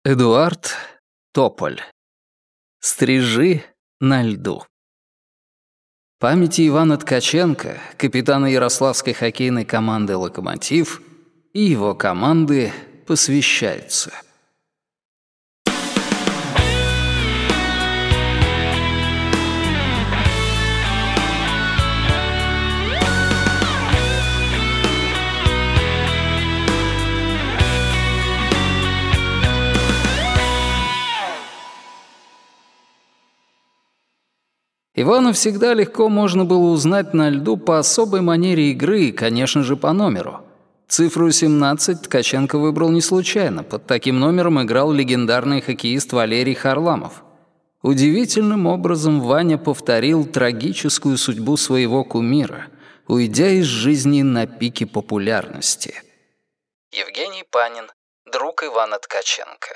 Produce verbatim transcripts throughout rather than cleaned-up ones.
Эдуард Тополь. Стрижи на льду. Памяти Ивана Ткаченко, капитана ярославской хоккейной команды «Локомотив», и его команды посвящается. Ивана всегда легко можно было узнать на льду по особой манере игры и, конечно же, по номеру. Цифру семнадцать Ткаченко выбрал не случайно. Под таким номером играл легендарный хоккеист Валерий Харламов. Удивительным образом Ваня повторил трагическую судьбу своего кумира, уйдя из жизни на пике популярности. Евгений Панин, друг Ивана Ткаченко.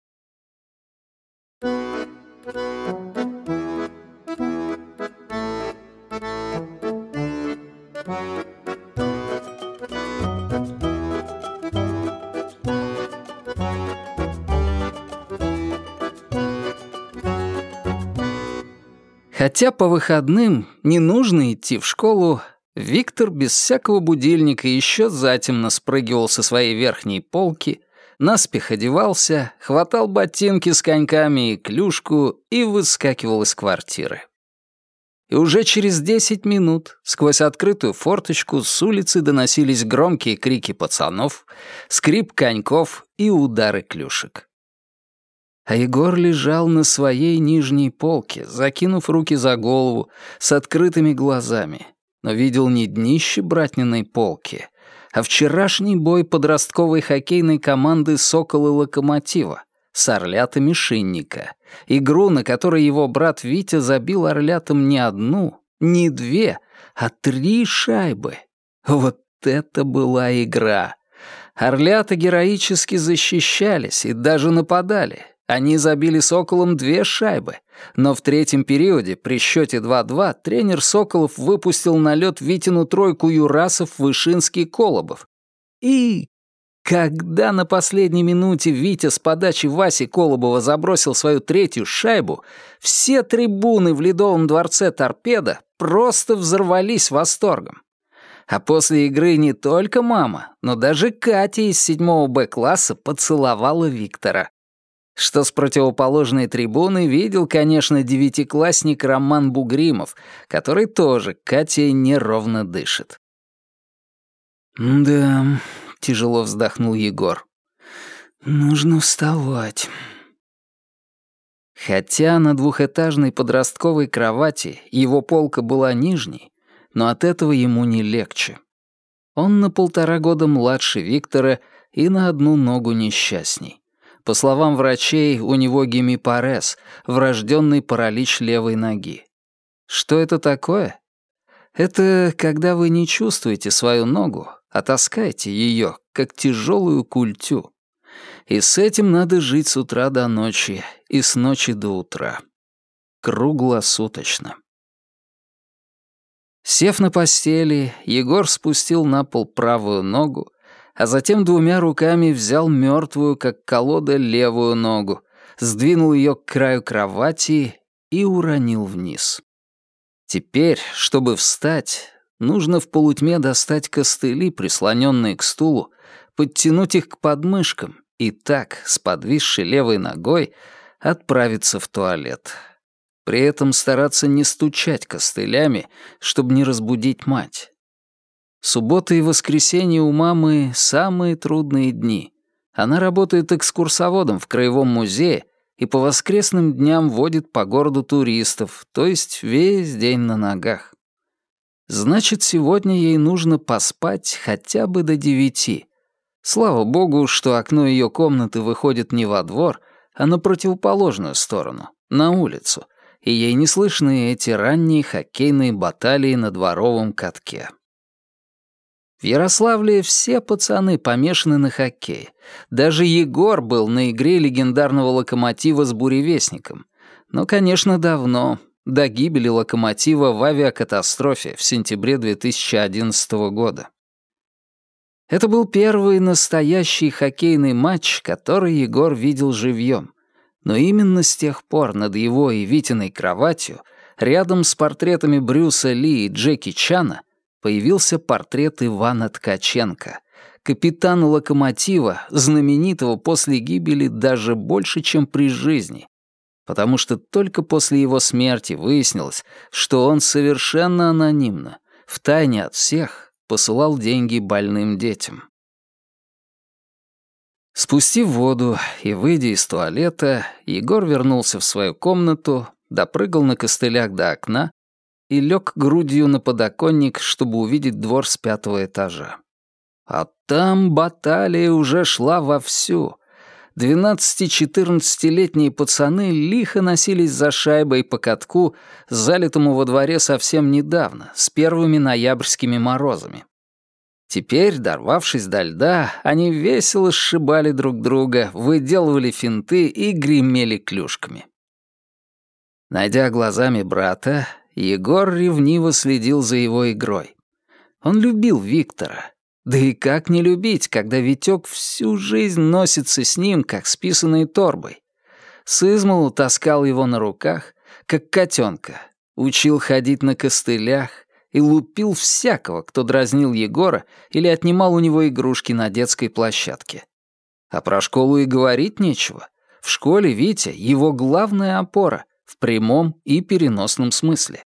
Хотя по выходным не нужно идти в школу, Виктор без всякого будильника еще затемно спрыгивал со своей верхней полки, наспех одевался, хватал ботинки с коньками и клюшку и выскакивал из квартиры. И уже через десять минут сквозь открытую форточку с улицы доносились громкие крики пацанов, скрип коньков и удары клюшек. А Егор лежал на своей нижней полке, закинув руки за голову, с открытыми глазами, но видел не днище братниной полки, а вчерашний бой подростковой хоккейной команды «Сокол» и «Локомотива» с орлятами Шинника, игру, на которой его брат Витя забил орлятам не одну, не две, а три шайбы. Вот это была игра! Орлята героически защищались и даже нападали. Они забили «Соколом» две шайбы, но в третьем периоде при счете два-два тренер «Соколов» выпустил на лед Витину тройку Юрасов, Вышинский, Колобов. И когда на последней минуте Витя с подачи Васи Колобова забросил свою третью шайбу, все трибуны в Ледовом дворце «Торпедо» просто взорвались восторгом. А после игры не только мама, но даже Катя из седьмого Б-класса поцеловала Виктора. Что с противоположной трибуны видел, конечно, девятиклассник Роман Бугримов, который тоже Катей неровно дышит. «Да», — тяжело вздохнул Егор, — «нужно вставать». Хотя на двухэтажной подростковой кровати его полка была нижней, но от этого ему не легче. Он на полтора года младше Виктора и на одну ногу несчастней. По словам врачей, у него гемипарез, врожденный паралич левой ноги. Что это такое? Это когда вы не чувствуете свою ногу, а таскаете ее, как тяжелую культю. И с этим надо жить с утра до ночи и с ночи до утра. Круглосуточно. Сев на постели, Егор спустил на пол правую ногу, а затем двумя руками взял мертвую, как колода, левую ногу, сдвинул ее к краю кровати и уронил вниз. Теперь, чтобы встать, нужно в полутьме достать костыли, прислоненные к стулу, подтянуть их к подмышкам и так, с подвисшей левой ногой, отправиться в туалет. При этом стараться не стучать костылями, чтобы не разбудить мать. Суббота и воскресенье у мамы — самые трудные дни. Она работает экскурсоводом в Краевом музее и по воскресным дням водит по городу туристов, то есть весь день на ногах. Значит, сегодня ей нужно поспать хотя бы до девяти. Слава богу, что окно ее комнаты выходит не во двор, а на противоположную сторону, на улицу, и ей не слышны эти ранние хоккейные баталии на дворовом катке. В Ярославле все пацаны помешаны на хоккее. Даже Егор был на игре легендарного «Локомотива» с «Буревестником». Но, конечно, давно, до гибели «Локомотива» в авиакатастрофе в сентябре две тысячи одиннадцатого года. Это был первый настоящий хоккейный матч, который Егор видел живьем. Но именно с тех пор над его и Витиной кроватью, рядом с портретами Брюса Ли и Джеки Чана, появился портрет Ивана Ткаченко, капитана «Локомотива», знаменитого после гибели даже больше, чем при жизни, потому что только после его смерти выяснилось, что он совершенно анонимно, втайне от всех, посылал деньги больным детям. Спустив воду и выйдя из туалета, Егор вернулся в свою комнату, допрыгал на костылях до окна и лег грудью на подоконник, чтобы увидеть двор с пятого этажа. А там баталия уже шла вовсю. Двенадцати-четырнадцатилетние пацаны лихо носились за шайбой по катку, залитому во дворе совсем недавно, с первыми ноябрьскими морозами. Теперь, дорвавшись до льда, они весело сшибали друг друга, выделывали финты и гремели клюшками. Найдя глазами брата, Егор ревниво следил за его игрой. Он любил Виктора. Да и как не любить, когда Витёк всю жизнь носится с ним, как с писаной торбой. Сызмалу таскал его на руках, как котенка, учил ходить на костылях и лупил всякого, кто дразнил Егора или отнимал у него игрушки на детской площадке. А про школу и говорить нечего. В школе Витя — его главная опора, в прямом и переносном смысле.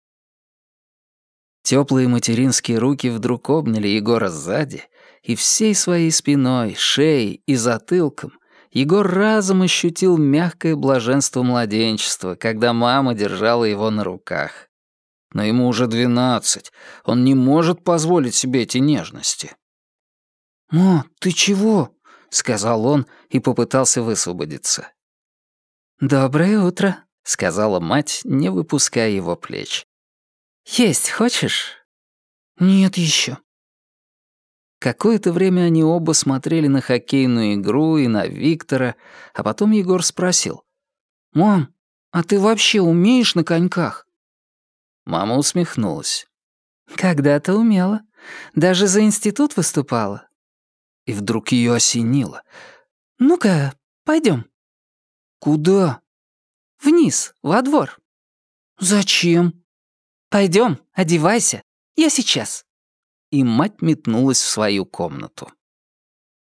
Теплые материнские руки вдруг обняли Егора сзади, и всей своей спиной, шеей и затылком Егор разом ощутил мягкое блаженство младенчества, когда мама держала его на руках. Но ему уже двенадцать, он не может позволить себе эти нежности. «Ма, ты чего?» — сказал он и попытался высвободиться. «Доброе утро», — сказала мать, не выпуская его плеч. «Есть хочешь?» «Нет еще». Какое-то время они оба смотрели на хоккейную игру и на Виктора, а потом Егор спросил. «Мам, а ты вообще умеешь на коньках?» Мама усмехнулась. «Когда-то умела. Даже за институт выступала». И вдруг ее осенило. «Ну-ка, пойдем». «Куда?» «Вниз, во двор». «Зачем?» «Пойдем, одевайся. Я сейчас». И мать метнулась в свою комнату.